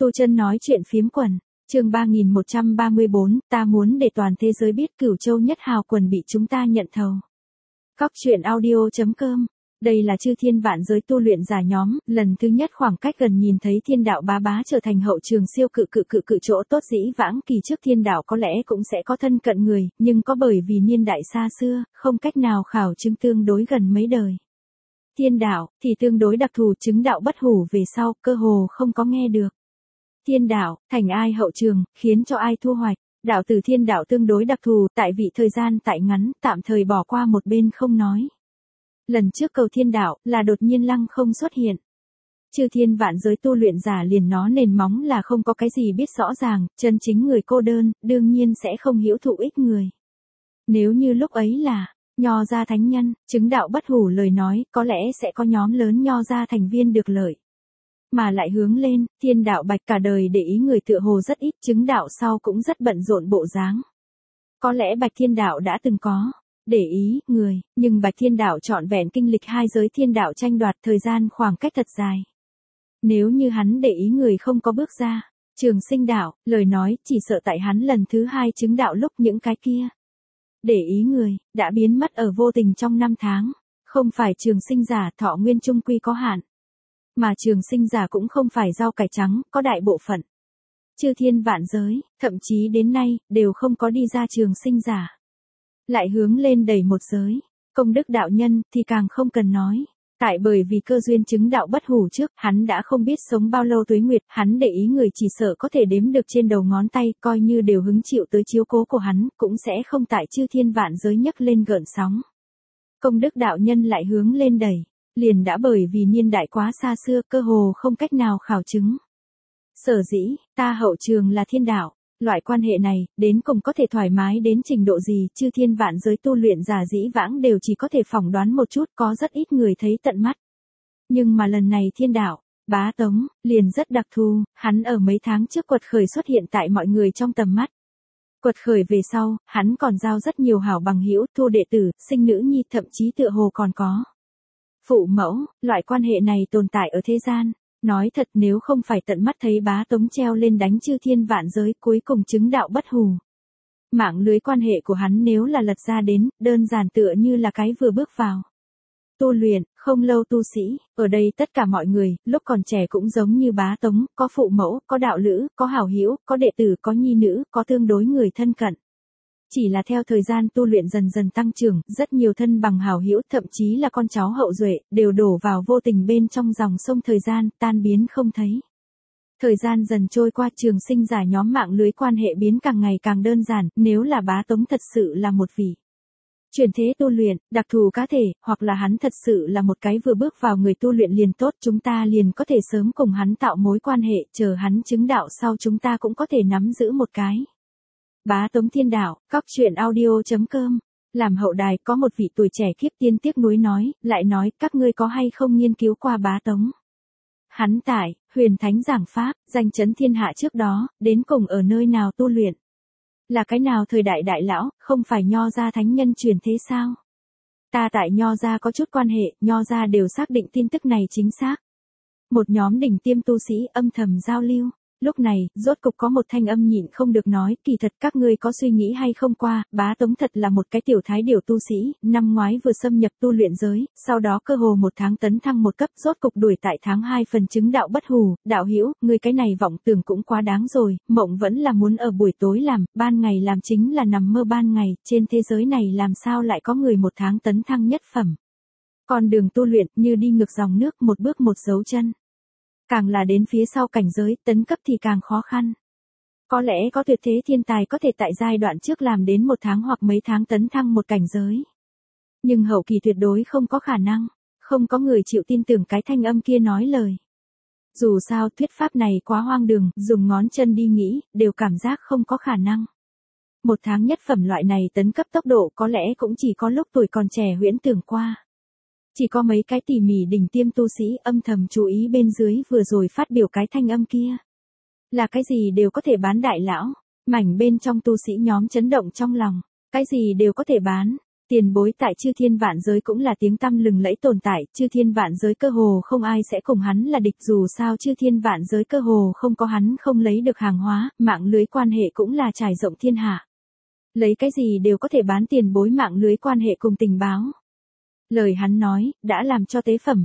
Tu Chân nói chuyện phiếm quần, chương 3134, ta muốn để toàn thế giới biết Cửu Châu Nhất Hào quần bị chúng ta nhận thầu. Cóc truyện audio.com. Đây là chư thiên vạn giới tu luyện giả nhóm, lần thứ nhất khoảng cách gần nhìn thấy thiên đạo bá bá trở thành hậu trường siêu cự chỗ tốt. Dĩ vãng kỳ trước thiên đạo có lẽ cũng sẽ có thân cận người, nhưng có bởi vì niên đại xa xưa, không cách nào khảo chứng tương đối gần mấy đời. Thiên đạo, thì tương đối đặc thù, chứng đạo bất hủ về sau, cơ hồ không có nghe được. Thiên đạo, thành ai hậu trường, khiến cho ai thu hoạch. Đạo từ thiên đạo tương đối đặc thù, tại vị thời gian tại ngắn, tạm thời bỏ qua một bên không nói. Lần trước cầu thiên đạo, là đột nhiên lăng không xuất hiện. Chư thiên vạn giới tu luyện giả liền nó nền móng là không có cái gì biết rõ ràng, chân chính người cô đơn, đương nhiên sẽ không hiểu thụ ích người. Nếu như lúc ấy là Nho gia thánh nhân, chứng đạo bất hủ lời nói, có lẽ sẽ có nhóm lớn Nho gia thành viên được lợi. Mà lại hướng lên, thiên đạo bạch cả đời để ý người tựa hồ rất ít, chứng đạo sau cũng rất bận rộn bộ dáng. Có lẽ bạch thiên đạo đã từng có để ý người, nhưng bạch thiên đạo trọn vẹn kinh lịch hai giới thiên đạo tranh đoạt, thời gian khoảng cách thật dài. Nếu như hắn để ý người không có bước ra Trường Sinh đạo, lời nói, chỉ sợ tại hắn lần thứ hai chứng đạo lúc những cái kia để ý người đã biến mất ở vô tình trong năm tháng. Không phải trường sinh giả thọ nguyên trung quy có hạn, mà trường sinh giả cũng không phải rau cải trắng, có đại bộ phận chư thiên vạn giới, thậm chí đến nay, đều không có đi ra trường sinh giả. Lại hướng lên đẩy một giới, công đức đạo nhân, thì càng không cần nói. Tại bởi vì cơ duyên chứng đạo bất hủ trước, hắn đã không biết sống bao lâu tuế nguyệt, hắn để ý người chỉ sợ có thể đếm được trên đầu ngón tay, coi như đều hứng chịu tới chiếu cố của hắn, cũng sẽ không tại chư thiên vạn giới nhấc lên gợn sóng. Công đức đạo nhân lại hướng lên đẩy, liền đã bởi vì niên đại quá xa xưa, cơ hồ không cách nào khảo chứng. Sở dĩ, ta hậu trường là thiên đạo, loại quan hệ này, đến cùng có thể thoải mái đến trình độ gì, chư thiên vạn giới tu luyện giả dĩ vãng đều chỉ có thể phỏng đoán một chút, có rất ít người thấy tận mắt. Nhưng mà lần này thiên đạo, bá tống, liền rất đặc thù, hắn ở mấy tháng trước quật khởi xuất hiện tại mọi người trong tầm mắt. Quật khởi về sau, hắn còn giao rất nhiều hảo bằng hữu, thu đệ tử, sinh nữ nhi, thậm chí tựa hồ còn có phụ mẫu, loại quan hệ này tồn tại ở thế gian. Nói thật, nếu không phải tận mắt thấy bá tống treo lên đánh chư thiên vạn giới, cuối cùng chứng đạo bất hủ. Mạng lưới quan hệ của hắn nếu là lật ra đến, đơn giản tựa như là cái vừa bước vào tu luyện, không lâu tu sĩ, ở đây tất cả mọi người, lúc còn trẻ cũng giống như bá tống, có phụ mẫu, có đạo lữ, có hảo hữu, có đệ tử, có nhi nữ, có tương đối người thân cận. Chỉ là theo thời gian tu luyện dần dần tăng trưởng, rất nhiều thân bằng hảo hữu, thậm chí là con cháu hậu duệ, đều đổ vào vô tình bên trong dòng sông thời gian, tan biến không thấy. Thời gian dần trôi qua, trường sinh giả nhóm mạng lưới quan hệ biến càng ngày càng đơn giản, nếu là bá tống thật sự là một vị chuyển thế tu luyện, đặc thù cá thể, hoặc là hắn thật sự là một cái vừa bước vào người tu luyện liền tốt, chúng ta liền có thể sớm cùng hắn tạo mối quan hệ, chờ hắn chứng đạo sau chúng ta cũng có thể nắm giữ một cái. Bá tống thiên đạo, cóc truyện audio.com. Làm hậu đài, có một vị tuổi trẻ kiếp tiên tiếc nuối nói, lại nói, các ngươi có hay không nghiên cứu qua bá tống? Hắn tại Huyền Thánh giảng pháp, danh chấn thiên hạ trước đó, đến cùng ở nơi nào tu luyện? Là cái nào thời đại đại lão, không phải Nho gia thánh nhân truyền thế sao? Ta tại Nho gia có chút quan hệ, Nho gia đều xác định tin tức này chính xác. Một nhóm đỉnh tiêm tu sĩ âm thầm giao lưu. Lúc này, rốt cục có một thanh âm nhịn không được nói, kỳ thật các ngươi có suy nghĩ hay không qua, bá tống thật là một cái tiểu thái điều tu sĩ, năm ngoái vừa xâm nhập tu luyện giới, sau đó cơ hồ một tháng tấn thăng một cấp, rốt cục đuổi tại tháng 2 phần chứng đạo bất hủ. Đạo hữu, ngươi cái này vọng tưởng cũng quá đáng rồi, mộng vẫn là muốn ở buổi tối làm, ban ngày làm chính là nằm mơ ban ngày, trên thế giới này làm sao lại có người một tháng tấn thăng nhất phẩm. Con đường tu luyện, như đi ngược dòng nước, một bước một dấu chân. Càng là đến phía sau cảnh giới, tấn cấp thì càng khó khăn. Có lẽ có tuyệt thế thiên tài có thể tại giai đoạn trước làm đến một tháng hoặc mấy tháng tấn thăng một cảnh giới. Nhưng hậu kỳ tuyệt đối không có khả năng, không có người chịu tin tưởng cái thanh âm kia nói lời. Dù sao thuyết pháp này quá hoang đường, dùng ngón chân đi nghĩ, đều cảm giác không có khả năng. Một tháng nhất phẩm loại này tấn cấp tốc độ có lẽ cũng chỉ có lúc tuổi còn trẻ huyễn tưởng qua. Chỉ có mấy cái tỉ mỉ đỉnh tiêm tu sĩ âm thầm chú ý bên dưới vừa rồi phát biểu cái thanh âm kia. Là cái gì đều có thể bán đại lão, mảnh bên trong tu sĩ nhóm chấn động trong lòng, cái gì đều có thể bán. Tiền bối tại chư thiên vạn giới cũng là tiếng tăm lừng lẫy tồn tại, chư thiên vạn giới cơ hồ không ai sẽ cùng hắn là địch, dù sao chư thiên vạn giới cơ hồ không có hắn không lấy được hàng hóa, mạng lưới quan hệ cũng là trải rộng thiên hạ. Lấy cái gì đều có thể bán tiền bối mạng lưới quan hệ cùng tình báo. Lời hắn nói, đã làm cho tế phẩm,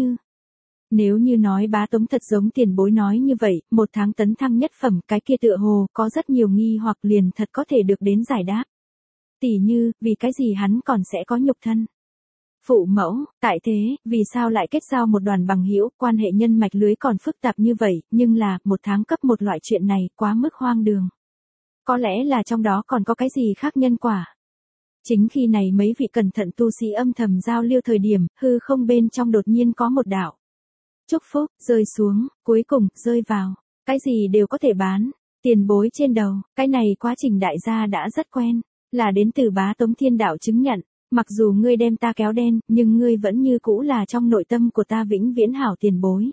Nếu như nói Bá Tống thật giống tiền bối nói như vậy, 1 tháng tấn thăng nhất phẩm, cái kia tựa hồ có rất nhiều nghi hoặc liền thật có thể được đến giải đáp. Tỉ như, vì cái gì hắn còn sẽ có nhục thân? Phụ mẫu, tại thế, vì sao lại kết giao một đoàn bằng hữu, quan hệ nhân mạch lưới còn phức tạp như vậy, nhưng là, 1 tháng cấp một loại chuyện này, quá mức hoang đường. Có lẽ là trong đó còn có cái gì khác nhân quả. Chính khi này mấy vị cẩn thận tu sĩ âm thầm giao lưu thời điểm, hư không bên trong đột nhiên có một đạo chúc phúc, rơi xuống, cuối cùng, rơi vào. Cái gì đều có thể bán. Tiền bối trên đầu, cái này quá trình đại gia đã rất quen. Là đến từ Bá Tống Thiên Đạo chứng nhận. Mặc dù ngươi đem ta kéo đen, nhưng ngươi vẫn như cũ là trong nội tâm của ta vĩnh viễn hảo tiền bối.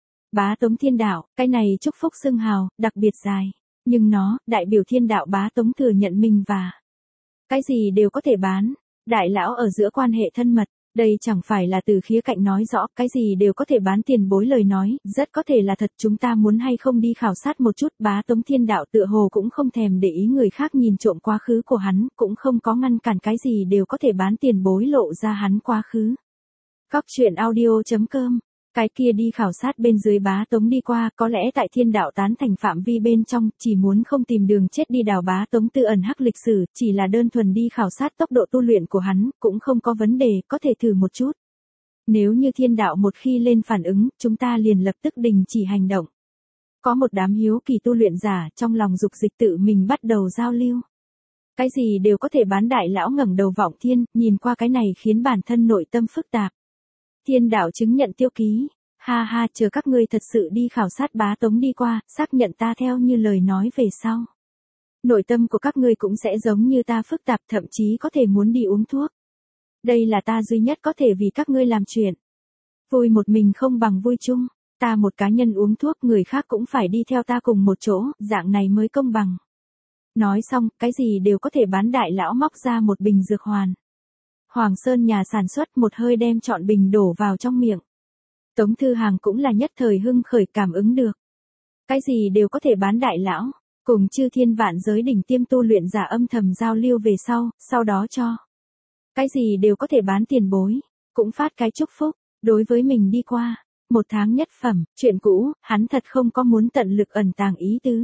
Bá Tống Thiên Đạo, cái này chúc phúc xưng hào, đặc biệt dài. Nhưng nó, đại biểu Thiên Đạo Bá Tống thừa nhận mình và cái gì đều có thể bán. Đại lão ở giữa quan hệ thân mật. Đây chẳng phải là từ khía cạnh nói rõ, cái gì đều có thể bán tiền bối lời nói, rất có thể là thật, chúng ta muốn hay không đi khảo sát một chút. Bá Tống Thiên Đạo tựa hồ cũng không thèm để ý người khác nhìn trộm quá khứ của hắn, cũng không có ngăn cản cái gì đều có thể bán tiền bối lộ ra hắn quá khứ. Góc truyện audio.com. Cái kia đi khảo sát bên dưới Bá Tống đi qua, có lẽ tại Thiên Đạo tán thành phạm vi bên trong, chỉ muốn không tìm đường chết đi đào Bá Tống tư ẩn hắc lịch sử, chỉ là đơn thuần đi khảo sát tốc độ tu luyện của hắn, cũng không có vấn đề, có thể thử một chút. Nếu như Thiên Đạo một khi lên phản ứng, chúng ta liền lập tức đình chỉ hành động. Có một đám hiếu kỳ tu luyện giả, trong lòng dục dịch tự mình bắt đầu giao lưu. Cái gì đều có thể bán. Đại lão ngẩng đầu vọng thiên, nhìn qua cái này khiến bản thân nội tâm phức tạp. Thiên Đạo chứng nhận tiêu ký. Ha ha, chờ các ngươi thật sự đi khảo sát Bá Tống đi qua, xác nhận ta theo như lời nói về sau. Nội tâm của các ngươi cũng sẽ giống như ta phức tạp, thậm chí có thể muốn đi uống thuốc. Đây là ta duy nhất có thể vì các ngươi làm chuyện. Vui một mình không bằng vui chung. Ta một cá nhân uống thuốc, người khác cũng phải đi theo ta cùng một chỗ, dạng này mới công bằng. Nói xong, cái gì đều có thể bán. Đại lão móc ra một bình dược hoàn. Hoàng Sơn nhà sản xuất, một hơi đem trọn bình đổ vào trong miệng. Tống Thư Hàng cũng là nhất thời hưng khởi, cảm ứng được. Cái gì đều có thể bán. Đại lão, cùng chư thiên vạn giới đỉnh tiêm tu luyện giả âm thầm giao lưu về sau đó cho. Cái gì đều có thể bán tiền bối, cũng phát cái chúc phúc, đối với mình đi qua. 1 tháng nhất phẩm, chuyện cũ, hắn thật không có muốn tận lực ẩn tàng ý tứ.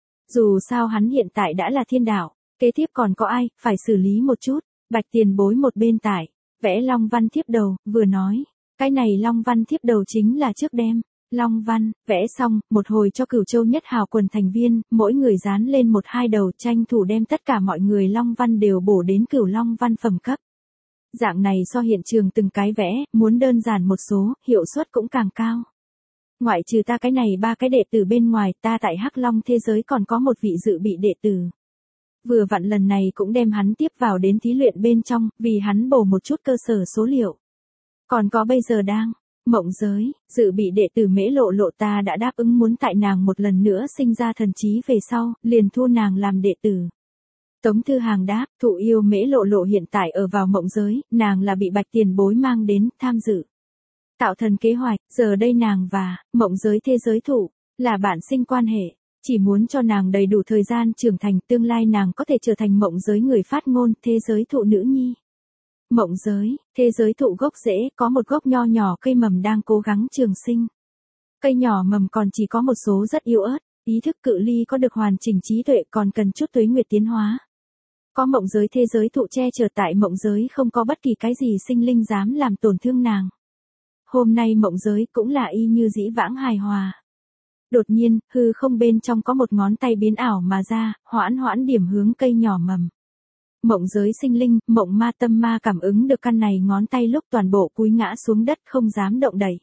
Dù sao hắn hiện tại đã là Thiên Đạo, kế tiếp còn có ai, phải xử lý một chút. Bạch tiền bối một bên tải, vẽ long văn thiếp đầu, vừa nói. Cái này long văn thiếp đầu chính là trước đem. Long văn, vẽ xong, một hồi cho Cửu Châu nhất hào quần thành viên, mỗi người dán lên 1-2 đầu, tranh thủ đem tất cả mọi người long văn đều bổ đến Cửu Long văn phẩm cấp. Dạng này so hiện trường từng cái vẽ, muốn đơn giản một số, hiệu suất cũng càng cao. Ngoại trừ ta cái này 3 cái đệ tử bên ngoài, ta tại Hắc Long thế giới còn có một vị dự bị đệ tử. Vừa vặn lần này cũng đem hắn tiếp vào đến thí luyện bên trong, vì hắn bổ một chút cơ sở số liệu. Còn có bây giờ đang mộng giới, dự bị đệ tử Mễ Lộ Lộ, ta đã đáp ứng muốn tại nàng một lần nữa sinh ra thần trí về sau, liền thu nàng làm đệ tử. Tống Thư Hàng đáp, thụ yêu Mễ Lộ Lộ hiện tại ở vào mộng giới, nàng là bị Bạch tiền bối mang đến, tham dự. Tạo thần kế hoạch, giờ đây nàng và mộng giới thế giới thụ là bạn sinh quan hệ. Chỉ muốn cho nàng đầy đủ thời gian trưởng thành, tương lai nàng có thể trở thành mộng giới người phát ngôn, thế giới thụ nữ nhi. Mộng giới, thế giới thụ gốc rễ, có một gốc nho nhỏ cây mầm đang cố gắng trường sinh. Cây nhỏ mầm còn chỉ có một số rất yếu ớt, ý thức cự ly có được hoàn chỉnh trí tuệ, còn cần chút tuế nguyệt tiến hóa. Có mộng giới thế giới thụ che chở tại mộng giới, không có bất kỳ cái gì sinh linh dám làm tổn thương nàng. Hôm nay mộng giới cũng là y như dĩ vãng hài hòa. Đột nhiên, hư không bên trong có một ngón tay biến ảo mà ra, hoãn điểm hướng cây nhỏ mầm. Mộng giới sinh linh, mộng ma tâm ma cảm ứng được căn này ngón tay lúc toàn bộ cúi ngã xuống đất không dám động đậy.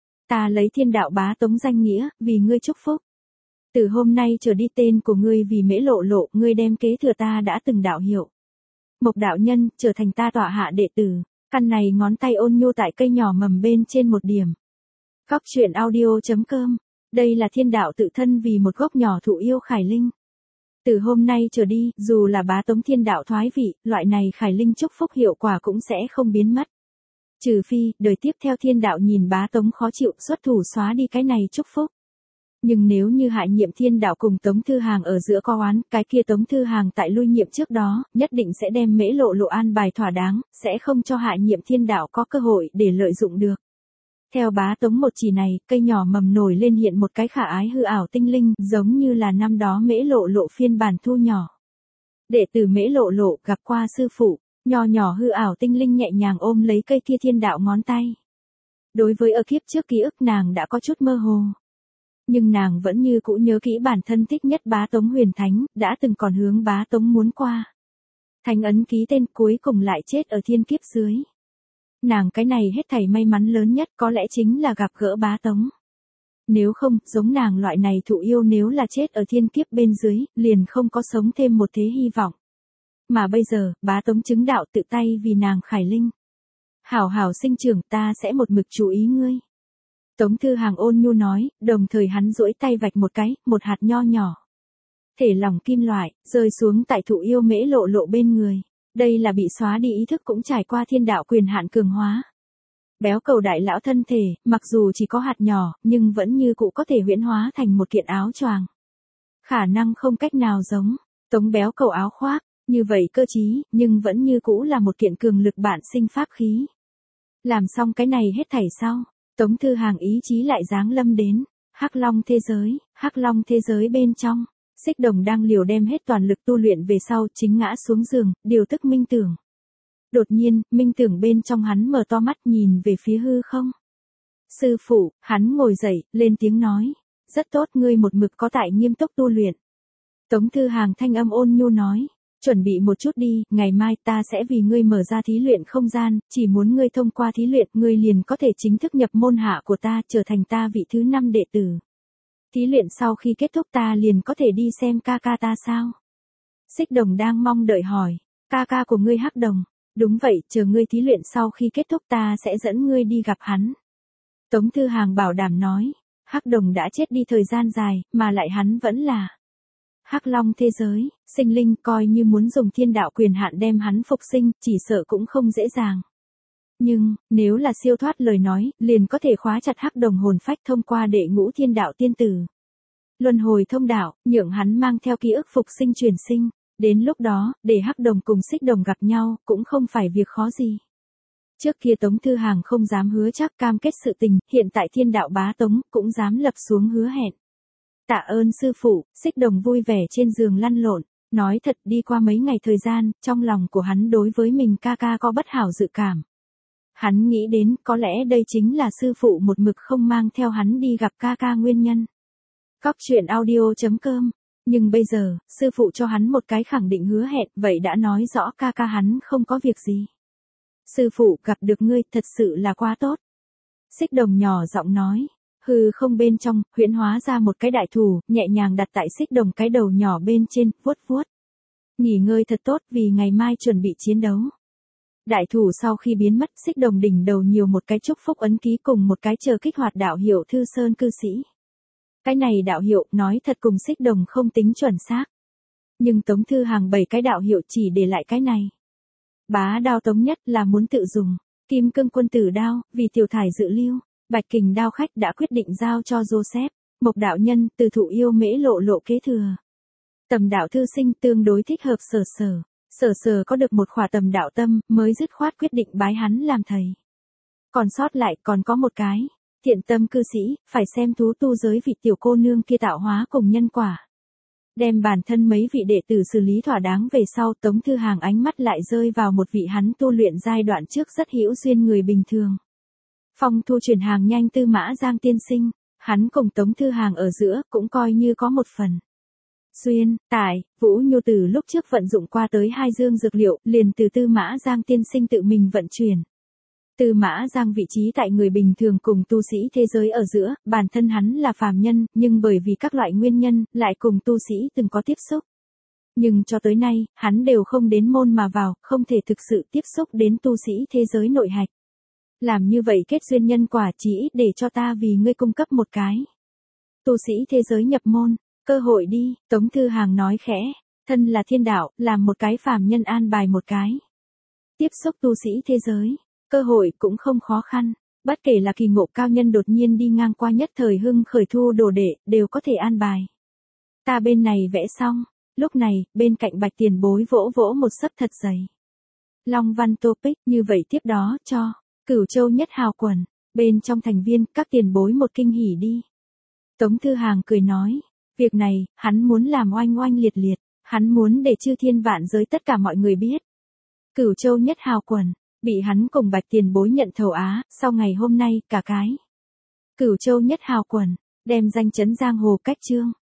Ta lấy Thiên Đạo Bá Tống danh nghĩa, vì ngươi chúc phúc. Từ hôm nay trở đi tên của ngươi vì Mễ Lộ Lộ, ngươi đem kế thừa ta đã từng đạo hiệu. Mộc đạo nhân, trở thành ta tọa hạ đệ tử. Căn này ngón tay ôn nhu tại cây nhỏ mầm bên trên một điểm. Góc truyện audio.com. Đây là Thiên Đạo tự thân vì một gốc nhỏ thụ yêu khải linh. Từ hôm nay trở đi, dù là bá tống thiên đạo thoái vị, loại này khải linh chúc phúc hiệu quả cũng sẽ không biến mất. Trừ phi, đời tiếp theo thiên đạo nhìn bá tống khó chịu, xuất thủ xóa đi cái này chúc phúc. Nhưng nếu như Hại Nhiệm thiên đạo cùng Tống Thư Hàng ở giữa có oán, cái kia Tống Thư Hàng tại lui nhiệm trước đó, nhất định sẽ đem Mễ Lộ Lộ an bài thỏa đáng, sẽ không cho Hại Nhiệm thiên đạo có cơ hội để lợi dụng được. Theo bá tống một chỉ này, cây nhỏ mầm nổi lên hiện một cái khả ái hư ảo tinh linh, giống như là năm đó Mễ Lộ Lộ phiên bản thu nhỏ. Đệ tử Mễ Lộ Lộ gặp qua sư phụ, nho nhỏ hư ảo tinh linh nhẹ nhàng ôm lấy cây kia thiên đạo ngón tay. Đối với ở kiếp trước ký ức nàng đã có chút mơ hồ. Nhưng nàng vẫn như cũ nhớ kỹ bản thân thích nhất bá tống huyền thánh, đã từng còn hướng bá tống muốn qua. Thánh ấn ký tên cuối cùng lại chết ở thiên kiếp dưới. Nàng cái này hết thảy may mắn lớn nhất có lẽ chính là gặp gỡ bá tống. Nếu không, giống nàng loại này thụ yêu nếu là chết ở thiên kiếp bên dưới, liền không có sống thêm một thế hy vọng. Mà bây giờ, bá tống chứng đạo tự tay vì nàng khải linh. Hảo hảo sinh trưởng, ta sẽ một mực chú ý ngươi. Tống Thư Hàng ôn nhu nói, đồng thời hắn duỗi tay vạch một cái, một hạt nho nhỏ. Thể lỏng kim loại, rơi xuống tại thụ yêu Mễ Lộ Lộ bên người. Đây là bị xóa đi ý thức cũng trải qua thiên đạo quyền hạn cường hóa. Béo cầu đại lão thân thể, mặc dù chỉ có hạt nhỏ, nhưng vẫn như cũ có thể huyễn hóa thành một kiện áo choàng. Khả năng không cách nào giống Tống béo cầu áo khoác, như vậy cơ trí, nhưng vẫn như cũ là một kiện cường lực bản sinh pháp khí. Làm xong cái này hết thảy sau, Tống Thư Hàng ý chí lại giáng lâm đến Hắc Long thế giới bên trong. Xích Đồng đang liều đem hết toàn lực tu luyện về sau, chính ngã xuống giường, điều tức minh tưởng. Đột nhiên, minh tưởng bên trong hắn mở to mắt nhìn về phía hư không. Sư phụ, hắn ngồi dậy, lên tiếng nói. Rất tốt, ngươi một mực có tại nghiêm túc tu luyện. Tống Thư Hàng thanh âm ôn nhu nói. Chuẩn bị một chút đi, ngày mai ta sẽ vì ngươi mở ra thí luyện không gian, chỉ muốn ngươi thông qua thí luyện, ngươi liền có thể chính thức nhập môn hạ của ta, trở thành ta vị thứ 5 đệ tử. Thí luyện sau khi kết thúc ta liền có thể đi xem ca ca ta sao? Xích Đồng đang mong đợi hỏi, ca ca của ngươi Hắc Đồng, đúng vậy, chờ ngươi thí luyện sau khi kết thúc ta sẽ dẫn ngươi đi gặp hắn. Tống Thư Hàng bảo đảm nói, Hắc Đồng đã chết đi thời gian dài, mà lại hắn vẫn là Hắc Long thế giới, sinh linh, coi như muốn dùng thiên đạo quyền hạn đem hắn phục sinh, chỉ sợ cũng không dễ dàng. Nhưng, nếu là siêu thoát lời nói, liền có thể khóa chặt Hắc Đồng hồn phách thông qua đệ ngũ thiên đạo tiên tử. Luân hồi thông đạo, nhượng hắn mang theo ký ức phục sinh truyền sinh. Đến lúc đó, để Hắc Đồng cùng Xích Đồng gặp nhau, cũng không phải việc khó gì. Trước kia Tống Thư Hàng không dám hứa chắc cam kết sự tình, hiện tại thiên đạo bá tống, cũng dám lập xuống hứa hẹn. Tạ ơn sư phụ, Xích Đồng vui vẻ trên giường lăn lộn. Nói thật, đi qua mấy ngày thời gian, trong lòng của hắn đối với mình ca ca có bất hảo dự cảm. Hắn nghĩ đến, có lẽ đây chính là sư phụ một mực không mang theo hắn đi gặp ca ca nguyên nhân. Cóc truyện audio.com. Nhưng bây giờ, sư phụ cho hắn một cái khẳng định hứa hẹn, vậy đã nói rõ ca ca hắn không có việc gì. Sư phụ gặp được ngươi, thật sự là quá tốt. Xích Đồng nhỏ giọng nói. Hư không bên trong, huyễn hóa ra một cái đại thủ, nhẹ nhàng đặt tại Xích Đồng cái đầu nhỏ bên trên, vuốt vuốt. Nghỉ ngơi thật tốt vì ngày mai chuẩn bị chiến đấu. Đại thủ sau khi biến mất, Xích Đồng đỉnh đầu nhiều một cái chúc phúc ấn ký cùng một cái chờ kích hoạt đạo hiệu Thư Sơn cư sĩ. Cái này đạo hiệu, nói thật cùng Xích Đồng không tính chuẩn xác. Nhưng Tống Thư Hàng 7 cái đạo hiệu chỉ để lại cái này. Bá đao Tống Nhất là muốn tự dùng. Kim Cương Quân Tử đao, vì tiểu thải dự lưu. Bạch Kình đao khách đã quyết định giao cho Joseph. Mộc đạo nhân, từ thụ yêu Mễ Lộ Lộ kế thừa. Tầm đạo thư sinh tương đối thích hợp Sở Sở. Sở Sở có được một khỏa tầm đạo tâm, mới dứt khoát quyết định bái hắn làm thầy. Còn sót lại còn có một cái. Thiện tâm cư sĩ, phải xem thú tu giới vị tiểu cô nương kia tạo hóa cùng nhân quả. Đem bản thân mấy vị đệ tử xử lý thỏa đáng về sau, Tống Thư Hàng ánh mắt lại rơi vào một vị hắn tu luyện giai đoạn trước rất hữu duyên người bình thường. Phong thu chuyển hàng nhanh Tư Mã Giang tiên sinh, hắn cùng Tống Thư Hàng ở giữa, cũng coi như có một phần. Xuyên, tại, Vũ Nhu từ lúc trước vận dụng qua tới 2 dương dược liệu, liền từ Tư Mã Giang tiên sinh tự mình vận chuyển. Tư Mã Giang vị trí tại người bình thường cùng tu sĩ thế giới ở giữa, bản thân hắn là phàm nhân, nhưng bởi vì các loại nguyên nhân, lại cùng tu sĩ từng có tiếp xúc. Nhưng cho tới nay, hắn đều không đến môn mà vào, không thể thực sự tiếp xúc đến tu sĩ thế giới nội hạch. Làm như vậy kết duyên nhân quả chỉ ít để cho ta vì ngươi cung cấp một cái. Tu sĩ thế giới nhập môn, Cơ hội đi, Tống Thư Hàng nói khẽ, thân là thiên đạo, làm một cái phàm nhân an bài một cái. Tiếp xúc tu sĩ thế giới, cơ hội cũng không khó khăn, bất kể là kỳ ngộ cao nhân đột nhiên đi ngang qua nhất thời hưng khởi thu đồ đệ, đều có thể an bài. Ta bên này vẽ xong, lúc này, bên cạnh Bạch Tiền Bối vỗ vỗ một sấp thật dày. Long văn topic, như vậy tiếp đó cho, Cửu Châu Nhất Hào quần, bên trong thành viên, các tiền bối một kinh hỉ đi. Tống Thư Hàng cười nói, việc này, hắn muốn làm oanh oanh liệt liệt, hắn muốn để chư thiên vạn giới tất cả mọi người biết. Cửu Châu Nhất Hào quần, bị hắn cùng Bạch Tiền Bối nhận thầu á, sau ngày hôm nay, cả cái. Cửu Châu Nhất Hào quần, đem danh chấn giang hồ cách chương.